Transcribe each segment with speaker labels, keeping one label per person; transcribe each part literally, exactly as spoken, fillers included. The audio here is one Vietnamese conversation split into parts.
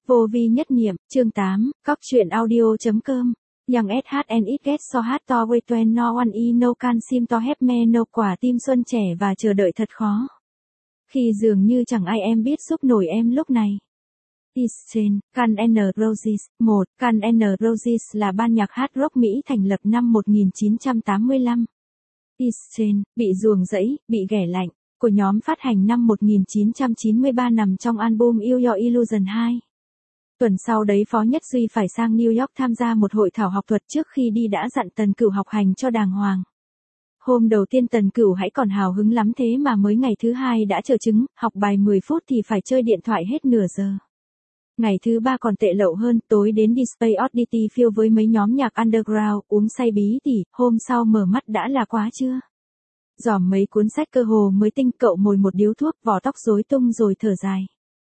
Speaker 1: Vô vi nhất niệm, chương tám, Cóc truyện audio.com. Yang ét get so hát to way twen no one e no can sim to hep me no quả tim xuân trẻ và chờ đợi thật khó. Khi dường như chẳng ai em biết giúp nổi em lúc này. Eastern, Guns N' Roses, một, Guns N' Roses là ban nhạc hard rock Mỹ thành lập năm một nghìn chín trăm tám mươi lăm. Eastern, bị ruồng rẫy, bị ghẻ lạnh, của nhóm phát hành năm một nghìn chín trăm chín mươi ba nằm trong album Use Your Illusion hai. Tuần sau đấy Phó Nhất Duy phải sang New York tham gia một hội thảo học thuật, trước khi đi đã dặn Tần Cửu học hành cho đàng hoàng. Hôm đầu tiên Tần Cửu hãy còn hào hứng lắm thế mà mới ngày thứ hai đã chờ chứng, học bài mười phút thì phải chơi điện thoại hết nửa giờ. Ngày thứ ba còn tệ lậu hơn, tối đến đi Space Oddity Field với mấy nhóm nhạc underground, uống say bí tỉ, hôm sau mở mắt đã là quá trưa. Dòm mấy cuốn sách cơ hồ mới tinh, cậu mồi một điếu thuốc, vỏ tóc rối tung rồi thở dài.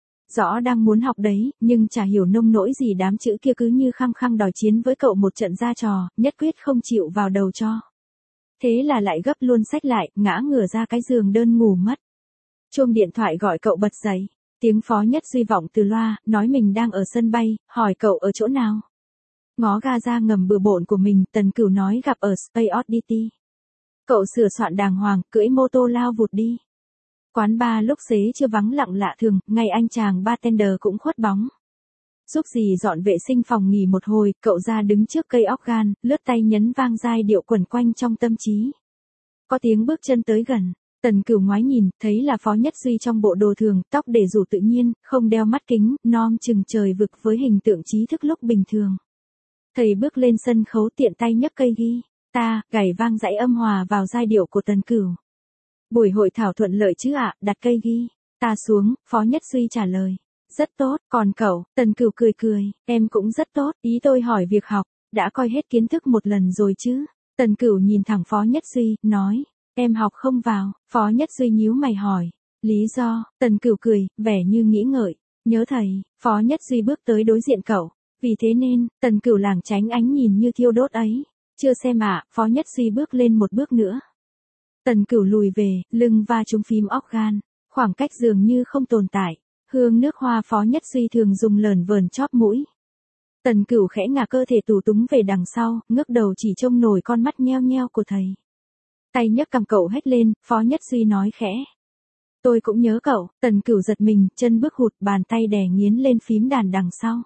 Speaker 1: Rõ đang muốn học đấy, nhưng chả hiểu nông nỗi gì đám chữ kia cứ như khăng khăng đòi chiến với cậu một trận ra trò, nhất quyết không chịu vào đầu cho. Thế là lại gấp luôn sách lại, ngã ngửa ra cái giường đơn ngủ mất. Chuông điện thoại gọi cậu bật dậy, tiếng Phó Nhất Duy vọng từ loa, nói mình đang ở sân bay, hỏi cậu ở chỗ nào. Ngó ga ra ngầm bừa bộn của mình, Tần Cửu nói gặp ở Space Oddity. Cậu sửa soạn đàng hoàng, cưỡi mô tô lao vụt đi. Quán bar lúc xế chưa vắng lặng lạ thường, ngay anh chàng bartender cũng khuất bóng. Giúp gì dọn vệ sinh phòng nghỉ một hồi, cậu ra đứng trước cây organ, lướt tay nhấn vang giai điệu quẩn quanh trong tâm trí. Có tiếng bước chân tới gần, Tần Cửu ngoái nhìn, thấy là Phó Nhất Duy trong bộ đồ thường, tóc để rủ tự nhiên, không đeo mắt kính, non chừng trời vực với hình tượng trí thức lúc bình thường. Thầy bước lên sân khấu tiện tay nhấc cây ghi, ta, gảy vang dãy âm hòa vào giai điệu của Tần Cửu. Buổi hội thảo thuận lợi chứ ạ, đặt cây ghi, ta xuống, Phó Nhất Duy trả lời. Rất tốt, còn cậu, Tần Cửu cười cười, em cũng rất tốt, ý tôi hỏi việc học, đã coi hết kiến thức một lần rồi chứ. Tần Cửu nhìn thẳng Phó Nhất Duy, nói, em học không vào, Phó Nhất Duy nhíu mày hỏi, lý do, Tần Cửu cười, vẻ như nghĩ ngợi, nhớ thầy, Phó Nhất Duy bước tới đối diện cậu, vì thế nên, Tần Cửu lảng tránh ánh nhìn như thiêu đốt ấy, chưa xem ạ, Phó Nhất Duy bước lên một bước nữa. Tần Cửu lùi về, lưng va trúng phím organ, khoảng cách dường như không tồn tại, hương nước hoa Phó Nhất Duy thường dùng lờn vờn chóp mũi. Tần Cửu khẽ ngả cơ thể tù túng về đằng sau, ngước đầu chỉ trông nổi con mắt nheo nheo của thầy. Tay nhấc cầm cậu hét lên, Phó Nhất Duy nói khẽ. Tôi cũng nhớ cậu, Tần Cửu giật mình, chân bước hụt, bàn tay đè nghiến lên phím đàn đằng sau.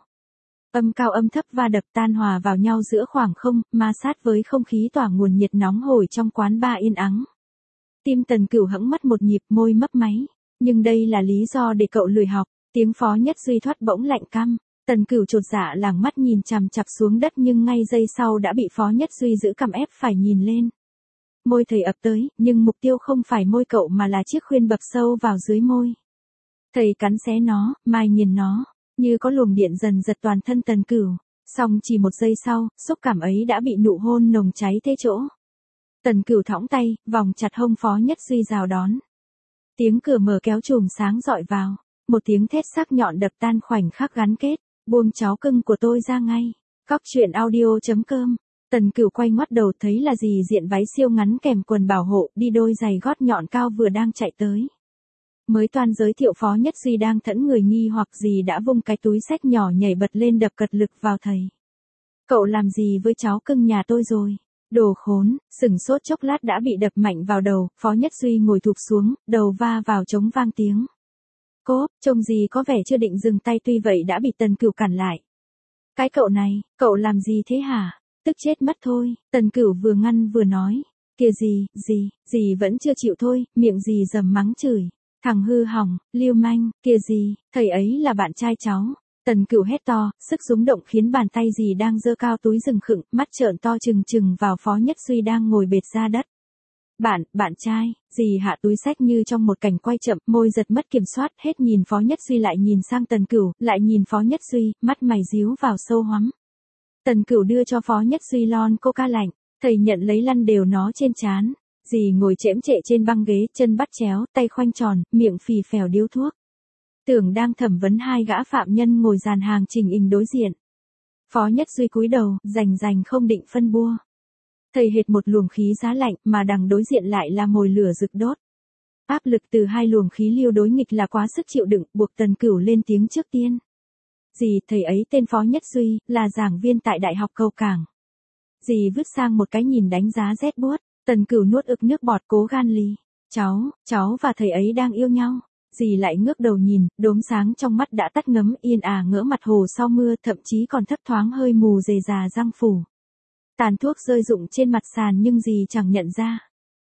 Speaker 1: Âm cao âm thấp va đập tan hòa vào nhau giữa khoảng không, ma sát với không khí tỏa nguồn nhiệt nóng hổi trong quán bar yên ắng. Tim Tần Cửu hững mất một nhịp, môi mấp máy. Nhưng đây là lý do để cậu lười học. Tiếng Phó Nhất Duy thoát bỗng lạnh căm. Tần Cửu chột dạ lảng mắt nhìn chằm chằm xuống đất, nhưng ngay giây sau đã bị Phó Nhất Duy giữ cằm ép phải nhìn lên. Môi thầy ập tới, nhưng mục tiêu không phải môi cậu mà là chiếc khuyên bập sâu vào dưới môi. Thầy cắn xé nó, mai nghiền nó, như có luồng điện dần giật toàn thân Tần Cửu. Xong chỉ một giây sau, xúc cảm ấy đã bị nụ hôn nồng cháy thế chỗ. Tần Cửu thõng tay, vòng chặt hông Phó Nhất Duy rào đón. Tiếng cửa mở kéo chùm sáng dọi vào, một tiếng thét sắc nhọn đập tan khoảnh khắc gắn kết, buông cháu cưng của tôi ra ngay. Cóc truyện audio.com. Tần Cửu quay ngoắt đầu thấy là dì diện váy siêu ngắn kèm quần bảo hộ, đi đôi giày gót nhọn cao vừa đang chạy tới. Mới toan giới thiệu Phó Nhất Duy đang thẫn người nghi hoặc dì đã vung cái túi xách nhỏ nhảy bật lên đập cật lực vào thầy. Cậu làm gì với cháu cưng nhà tôi rồi? Đồ khốn, sừng sốt chốc lát đã bị đập mạnh vào đầu, Phó Nhất Duy ngồi thụp xuống, đầu va vào trống vang tiếng. Cốp, trông gì có vẻ chưa định dừng tay, tuy vậy đã bị Tần Cửu cản lại. Cái cậu này, cậu làm gì thế hả? Tức chết mất thôi, Tần Cửu vừa ngăn vừa nói. Kìa gì, gì, gì vẫn chưa chịu thôi, miệng gì dầm mắng chửi. Thằng hư hỏng, lưu manh, kìa gì, thầy ấy là bạn trai cháu. Tần Cửu hét to, sức rúng động khiến bàn tay dì đang giơ cao túi rừng khựng, mắt trợn to trừng trừng vào Phó Nhất Duy đang ngồi bệt ra đất. Bạn, bạn trai, dì hạ túi xách như trong một cảnh quay chậm, môi giật mất kiểm soát, hết nhìn Phó Nhất Duy lại nhìn sang Tần Cửu, lại nhìn Phó Nhất Duy, mắt mày díu vào sâu hoắm. Tần Cửu đưa cho Phó Nhất Duy lon coca lạnh, thầy nhận lấy lăn đều nó trên trán. Dì ngồi chễm chệ trên băng ghế, chân bắt chéo, tay khoanh tròn, miệng phì phèo điếu thuốc. Tưởng đang thẩm vấn hai gã phạm nhân ngồi dàn hàng trình hình đối diện. Phó Nhất Duy cúi đầu, rành rành không định phân bua. Thầy hệt một luồng khí giá lạnh, mà đằng đối diện lại là mồi lửa rực đốt. Áp lực từ hai luồng khí lưu đối nghịch là quá sức chịu đựng, buộc Tần Cửu lên tiếng trước tiên. Dì, thầy ấy tên Phó Nhất Duy, là giảng viên tại Đại học Cầu Cảng. Dì vứt sang một cái nhìn đánh giá rét buốt. Tần Cửu nuốt ực nước bọt cố gan lì. Cháu, cháu và thầy ấy đang yêu nhau. Dì lại ngước đầu nhìn, đốm sáng trong mắt đã tắt ngấm yên ả ngỡ mặt hồ sau mưa, thậm chí còn thấp thoáng hơi mù dề già răng phủ. Tàn thuốc rơi rụng trên mặt sàn nhưng dì chẳng nhận ra.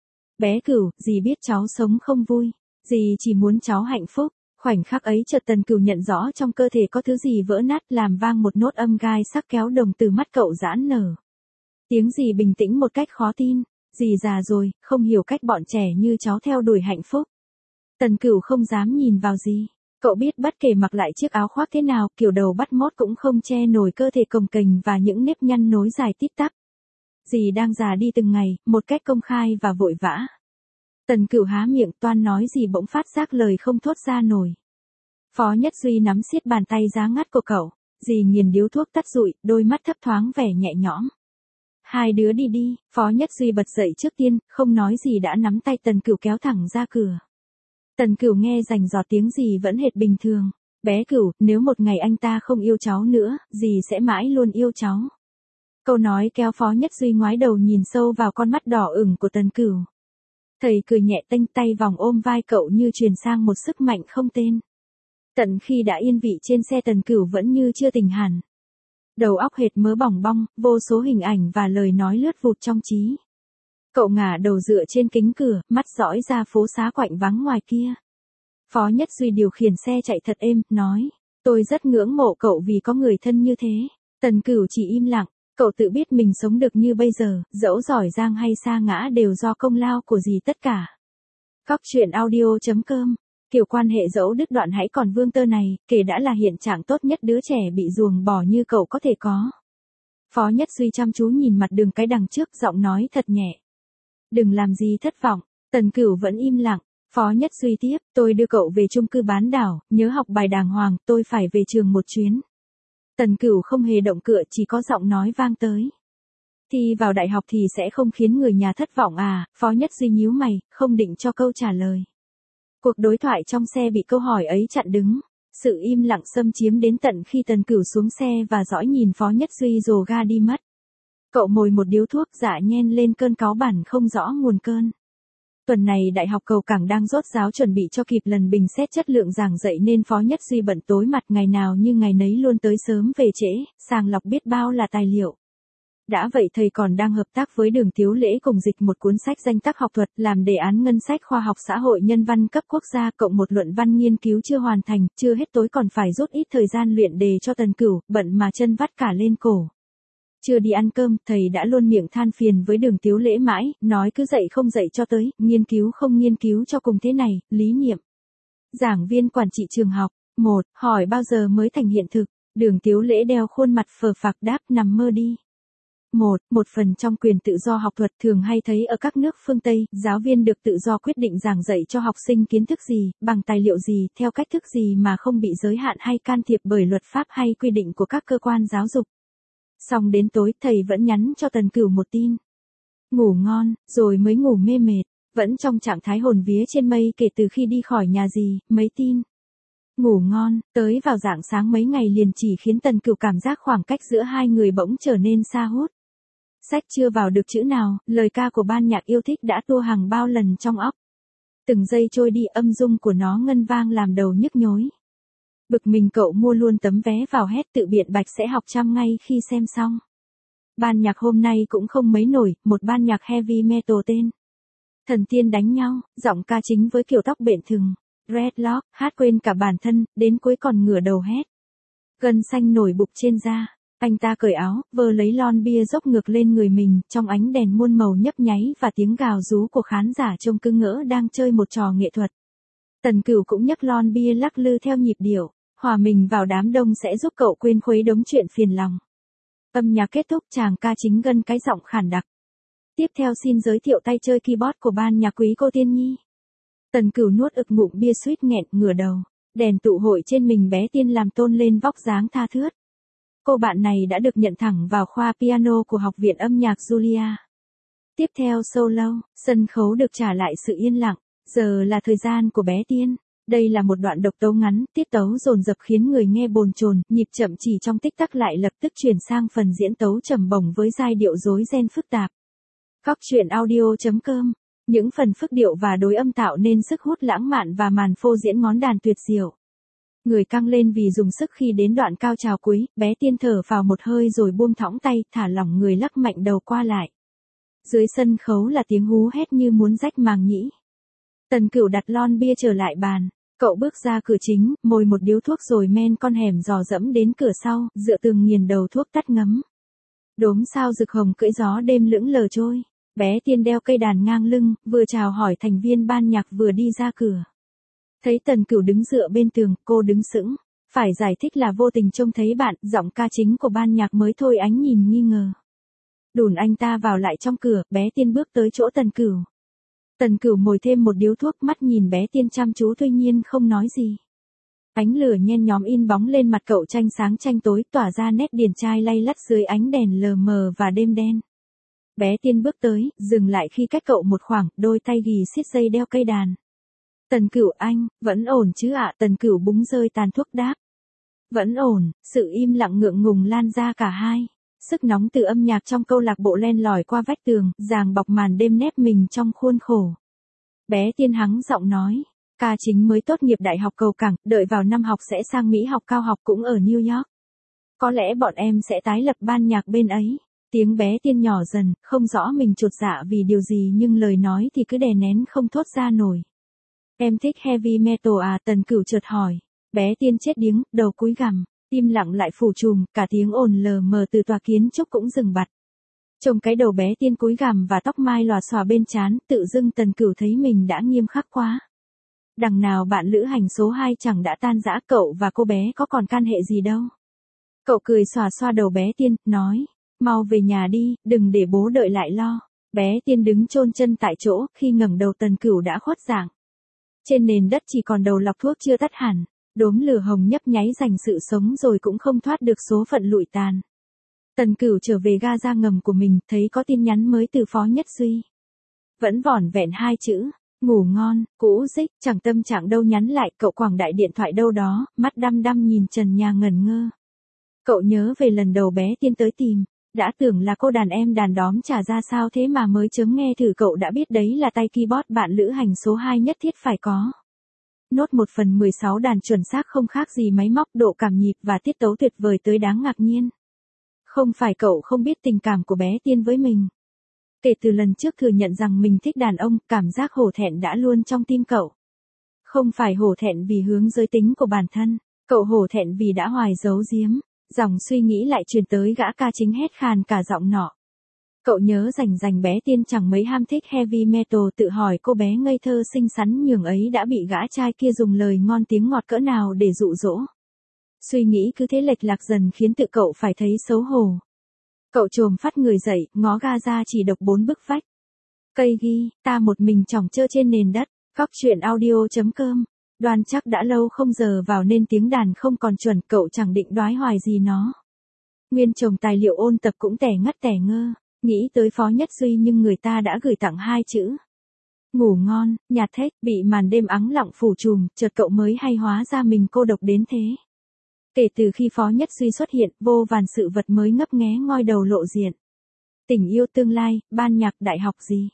Speaker 1: Bé Cửu, dì biết cháu sống không vui. Dì chỉ muốn cháu hạnh phúc. Khoảnh khắc ấy chợt Tần Cửu nhận rõ trong cơ thể có thứ gì vỡ nát làm vang một nốt âm gai sắc kéo đồng từ mắt cậu giãn nở. Tiếng dì bình tĩnh một cách khó tin. Dì già rồi, không hiểu cách bọn trẻ như cháu theo đuổi hạnh phúc. Tần Cửu không dám nhìn vào dì. Cậu biết bất kể mặc lại chiếc áo khoác thế nào, kiểu đầu bắt mót cũng không che nổi cơ thể cồng kềnh và những nếp nhăn nối dài tít tắp. Dì đang già đi từng ngày, một cách công khai và vội vã. Tần Cửu há miệng toan nói gì bỗng phát giác lời không thốt ra nổi. Phó Nhất Duy nắm siết bàn tay giá ngắt của cậu. Dì nghiền điếu thuốc tắt rụi, đôi mắt thấp thoáng vẻ nhẹ nhõm. Hai đứa đi đi. Phó Nhất Duy bật dậy trước tiên, không nói gì đã nắm tay Tần Cửu kéo thẳng ra cửa. Tần Cửu nghe rành rọt tiếng dì vẫn hệt bình thường. Bé Cửu, nếu một ngày anh ta không yêu cháu nữa, dì sẽ mãi luôn yêu cháu. Câu nói kéo Phó Nhất Duy ngoái đầu nhìn sâu vào con mắt đỏ ửng của Tần Cửu. Thầy cười nhẹ tênh tay vòng ôm vai cậu như truyền sang một sức mạnh không tên. Tận khi đã yên vị trên xe Tần Cửu vẫn như chưa tỉnh hẳn. Đầu óc hệt mớ bỏng bong, vô số hình ảnh và lời nói lướt vụt trong trí. Cậu ngả đầu dựa trên kính cửa, mắt dõi ra phố xá quạnh vắng ngoài kia. Phó Nhất Duy điều khiển xe chạy thật êm, nói. Tôi rất ngưỡng mộ cậu vì có người thân như thế. Tần Cửu chỉ im lặng. Cậu tự biết mình sống được như bây giờ, dẫu giỏi giang hay sa ngã đều do công lao của dì tất cả. Cóc truyện audio chấm com. Kiểu quan hệ dẫu đứt đoạn hãy còn vương tơ này, kể đã là hiện trạng tốt nhất đứa trẻ bị ruồng bỏ như cậu có thể có. Phó Nhất Duy chăm chú nhìn mặt đường cái đằng trước, giọng nói thật nhẹ. Đừng làm gì thất vọng. Tần Cửu vẫn im lặng. Phó Nhất Duy tiếp, tôi đưa cậu về chung cư bán đảo, nhớ học bài đàng hoàng, tôi phải về trường một chuyến. Tần Cửu không hề động cựa, chỉ có giọng nói vang tới. Thi vào đại học thì sẽ không khiến người nhà thất vọng à? Phó Nhất Duy nhíu mày, không định cho câu trả lời. Cuộc đối thoại trong xe bị câu hỏi ấy chặn đứng. Sự im lặng xâm chiếm đến tận khi Tần Cửu xuống xe và dõi nhìn Phó Nhất Duy rồ ga đi mất. Cậu mồi một điếu thuốc dạ nhen lên cơn cáu bẳn không rõ nguồn cơn. Tuần này Đại học Cầu Cảng đang rốt ráo chuẩn bị cho kịp lần bình xét chất lượng giảng dạy nên Phó Nhất Duy bận tối mặt ngày nào như ngày nấy luôn tới sớm về trễ, sàng lọc biết bao là tài liệu. Đã vậy thầy còn đang hợp tác với Đường Tiếu Lễ cùng dịch một cuốn sách danh tác học thuật làm đề án ngân sách khoa học xã hội nhân văn cấp quốc gia cộng một luận văn nghiên cứu chưa hoàn thành, chưa hết tối còn phải rút ít thời gian luyện đề cho Tần Cửu, bận mà chân vắt cả lên cổ. Chưa đi ăn cơm, thầy đã luôn miệng than phiền với Đường Tiếu Lễ mãi, nói cứ dạy không dạy cho tới, nghiên cứu không nghiên cứu cho cùng thế này, lý niệm. Giảng viên quản trị trường học, một, hỏi bao giờ mới thành hiện thực, Đường Tiếu Lễ đeo khuôn mặt phờ phạc đáp nằm mơ đi. Một, một phần trong quyền tự do học thuật thường hay thấy ở các nước phương Tây, giáo viên được tự do quyết định giảng dạy cho học sinh kiến thức gì, bằng tài liệu gì, theo cách thức gì mà không bị giới hạn hay can thiệp bởi luật pháp hay quy định của các cơ quan giáo dục. Xong đến tối, thầy vẫn nhắn cho Tần Cửu một tin. Ngủ ngon, rồi mới ngủ mê mệt, vẫn trong trạng thái hồn vía trên mây kể từ khi đi khỏi nhà dì, mấy tin. Ngủ ngon, tới vào rạng sáng mấy ngày liền chỉ khiến Tần Cửu cảm giác khoảng cách giữa hai người bỗng trở nên xa hút. Sách chưa vào được chữ nào, lời ca của ban nhạc yêu thích đã tua hàng bao lần trong óc. Từng giây trôi đi âm dung của nó ngân vang làm đầu nhức nhối. Bực mình cậu mua luôn tấm vé vào hét tự biện bạch sẽ học chăm ngay khi xem xong. Ban nhạc hôm nay cũng không mấy nổi, một ban nhạc heavy metal tên Thần Tiên đánh nhau, giọng ca chính với kiểu tóc bện thừng. Redlock, hát quên cả bản thân, đến cuối còn ngửa đầu hét. Gân xanh nổi bục trên da. Anh ta cởi áo, vơ lấy lon bia dốc ngược lên người mình, trong ánh đèn muôn màu nhấp nháy và tiếng gào rú của khán giả trông cứ ngỡ đang chơi một trò nghệ thuật. Tần Cửu cũng nhấc lon bia lắc lư theo nhịp điệu, hòa mình vào đám đông sẽ giúp cậu quên khuấy đống chuyện phiền lòng. Âm nhạc kết thúc chàng ca chính gân cái giọng khản đặc. Tiếp theo xin giới thiệu tay chơi keyboard của ban nhạc quý cô Tiên Nhi. Tần Cửu nuốt ực ngụm bia suýt nghẹn ngửa đầu, đèn tụ hội trên mình bé Tiên làm tôn lên vóc dáng tha thướt. Cô bạn này đã được nhận thẳng vào khoa piano của Học viện âm nhạc Julia. Tiếp theo solo, sân khấu được trả lại sự yên lặng, giờ là thời gian của bé Tiên. Đây là một đoạn độc tấu ngắn, tiết tấu dồn dập khiến người nghe bồn chồn, nhịp chậm chỉ trong tích tắc lại lập tức chuyển sang phần diễn tấu trầm bổng với giai điệu rối ren phức tạp. Góc truyện audio.com. Những phần phức điệu và đối âm tạo nên sức hút lãng mạn và màn phô diễn ngón đàn tuyệt diệu. Người căng lên vì dùng sức khi đến đoạn cao trào cuối, bé Tiên thở vào một hơi rồi buông thõng tay, thả lỏng người lắc mạnh đầu qua lại. Dưới sân khấu là tiếng hú hét như muốn rách màng nhĩ. Tần Cửu đặt lon bia trở lại bàn, cậu bước ra cửa chính, mồi một điếu thuốc rồi men con hẻm dò dẫm đến cửa sau, dựa tường nghiền đầu thuốc tắt ngấm. Đốm sao rực hồng cưỡi gió đêm lững lờ trôi, bé Tiên đeo cây đàn ngang lưng, vừa chào hỏi thành viên ban nhạc vừa đi ra cửa. Thấy Tần Cửu đứng dựa bên tường, cô đứng sững, phải giải thích là vô tình trông thấy bạn, giọng ca chính của ban nhạc mới thôi ánh nhìn nghi ngờ. Đùn anh ta vào lại trong cửa, bé Tiên bước tới chỗ Tần Cửu. Tần Cửu mồi thêm một điếu thuốc, mắt nhìn bé Tiên chăm chú tuy nhiên không nói gì. Ánh lửa nhen nhóm in bóng lên mặt cậu tranh sáng tranh tối, tỏa ra nét điển trai lay lắt dưới ánh đèn lờ mờ và đêm đen. Bé Tiên bước tới, dừng lại khi cách cậu một khoảng, đôi tay ghì siết dây đeo cây đàn. Tần Cửu anh, vẫn ổn chứ ạ? Tần Cửu búng rơi tàn thuốc đáp. Vẫn ổn, sự im lặng ngượng ngùng lan ra cả hai. Sức nóng từ âm nhạc trong câu lạc bộ len lỏi qua vách tường, ràng bọc màn đêm nép mình trong khuôn khổ. Bé Tiên hắng giọng nói, ca chính mới tốt nghiệp đại học Cầu Cảng, đợi vào năm học sẽ sang Mỹ học cao học cũng ở New York. Có lẽ bọn em sẽ tái lập ban nhạc bên ấy. Tiếng bé Tiên nhỏ dần, không rõ mình chột dạ vì điều gì nhưng lời nói thì cứ đè nén không thốt ra nổi. Em thích heavy metal à? Tần Cửu chợt hỏi. Bé Tiên chết điếng, đầu cúi gằm, im lặng lại phủ trùm, cả tiếng ồn lờ mờ từ tòa kiến trúc cũng dừng bặt. Trông cái đầu bé Tiên cúi gằm và tóc mai lòa xòa bên trán, tự dưng Tần Cửu thấy mình đã nghiêm khắc quá. Đằng nào bạn lữ hành số hai chẳng đã tan rã, cậu và cô bé có còn can hệ gì đâu. Cậu cười xòa xoa đầu bé Tiên, nói, mau về nhà đi, đừng để bố đợi lại lo. Bé Tiên đứng chôn chân tại chỗ, khi ngẩng đầu Tần Cửu đã khuất dạng. Trên nền đất chỉ còn đầu lọc thuốc chưa tắt hẳn, đốm lửa hồng nhấp nháy giành sự sống rồi cũng không thoát được số phận lụi tàn. Tần Cửu trở về ga ra ngầm của mình, thấy có tin nhắn mới từ Phó Nhất Duy. Vẫn vỏn vẹn hai chữ, ngủ ngon, cũ dích, chẳng tâm trạng đâu. Nhắn lại, cậu quẳng đại điện thoại đâu đó, mắt đăm đăm nhìn trần nhà ngẩn ngơ. Cậu nhớ về lần đầu bé Tiên tới tìm, đã tưởng là cô đàn em đàn đóm trả ra sao thế mà mới chấm nghe thử cậu đã biết đấy là tay keyboard bạn lữ hành số hai nhất thiết phải có. Nốt một phần mười sáu đàn chuẩn xác không khác gì máy móc, độ cảm nhịp và tiết tấu tuyệt vời tới đáng ngạc nhiên. Không phải cậu không biết tình cảm của bé Tiên với mình. Kể từ lần trước thừa nhận rằng mình thích đàn ông, cảm giác hổ thẹn đã luôn trong tim cậu. Không phải hổ thẹn vì hướng giới tính của bản thân, cậu hổ thẹn vì đã hoài giấu giếm. Dòng suy nghĩ lại truyền tới gã ca chính hét khàn cả giọng nọ. Cậu nhớ rành rành bé Tiên chẳng mấy ham thích heavy metal, tự hỏi cô bé ngây thơ xinh xắn nhường ấy đã bị gã trai kia dùng lời ngon tiếng ngọt cỡ nào để dụ dỗ. Suy nghĩ cứ thế lệch lạc dần khiến tự cậu phải thấy xấu hổ. Cậu chồm phát người dậy, ngó ga ra chỉ độc bốn bức vách. Cây ghi, ta một mình chỏng chơ trên nền đất. Góc truyện audio.com. Đoan chắc đã lâu không giờ vào nên tiếng đàn không còn chuẩn, cậu chẳng định đoái hoài gì nó. Nguyên chồng tài liệu ôn tập cũng tẻ ngắt tẻ ngơ, nghĩ tới Phó Nhất Duy nhưng người ta đã gửi tặng hai chữ. Ngủ ngon, nhạt thét, bị màn đêm ắng lặng phủ trùm, chợt cậu mới hay hóa ra mình cô độc đến thế. Kể từ khi Phó Nhất Duy xuất hiện, vô vàn sự vật mới ngấp nghé ngoi đầu lộ diện. Tình yêu tương lai, ban nhạc, đại học gì.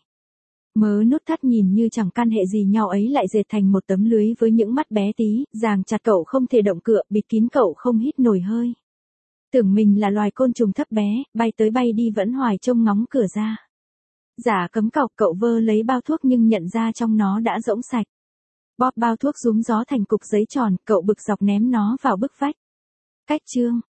Speaker 1: Mớ nút thắt nhìn như chẳng can hệ gì nhau ấy lại dệt thành một tấm lưới với những mắt bé tí, ràng chặt cậu không thể động cựa, bịt kín cậu không hít nổi hơi. Tưởng mình là loài côn trùng thấp bé, bay tới bay đi vẫn hoài trông ngóng cửa ra. Giả cấm cọc, cậu vơ lấy bao thuốc nhưng nhận ra trong nó đã rỗng sạch. Bóp bao thuốc rúm gió thành cục giấy tròn, cậu bực dọc ném nó vào bức vách. Cách chương.